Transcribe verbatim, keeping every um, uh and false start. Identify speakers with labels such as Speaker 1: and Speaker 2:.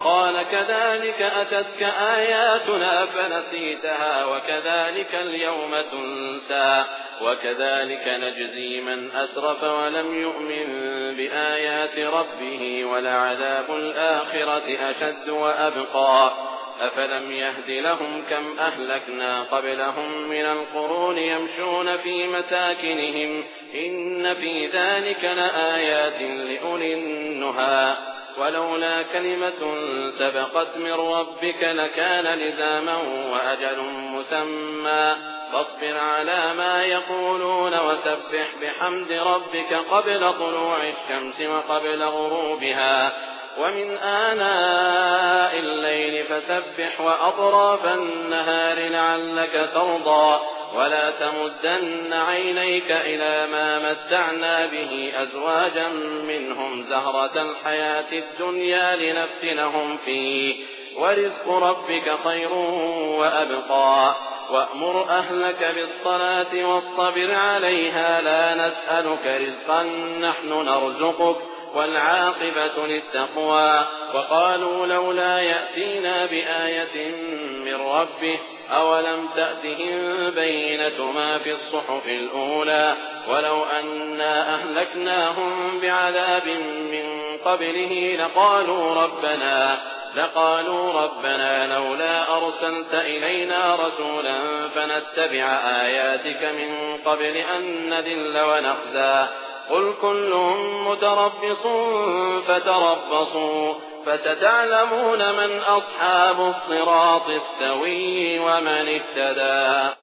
Speaker 1: قال كذلك أتتك آياتنا فنسيتها وكذلك اليوم تنسى وكذلك نجزي من أسرف ولم يؤمن بآيات ربه ولعذاب الآخرة أشد وأبقى أفلم يهد لهم كم أهلكنا قبلهم من القرون يمشون في مساكنهم إن في ذلك لآيات لأولي النهى ولولا كلمة سبقت من ربك لكان لزاما وأجل مسمى فاصبر على ما يقولون وسبح بحمد ربك قبل طلوع الشمس وقبل غروبها ومن آناء الليل فسبح وأطراف النهار لعلك ترضى ولا تمدن عينيك إلى ما متعنا به أزواجا منهم زهرة الحياة الدنيا لنفتنهم فيه ورزق ربك خير وأبقى وأمر أهلك بالصلاة واصطبر عليها لا نسألك رزقا نحن نرزقك والعاقبة للتقوى وقالوا لولا يأتينا بآية من ربه أولم تأتهم بينة ما في الصحف الأولى ولو أنا أهلكناهم بعذاب من قبله لقالوا ربنا لقالوا ربنا لولا أرسلت إلينا رسولا فنتبع آياتك من قبل أن نذل ونخزى قل كل متربص فتربصوا فستعلمون من أصحاب الصراط السوي ومن اهتدى.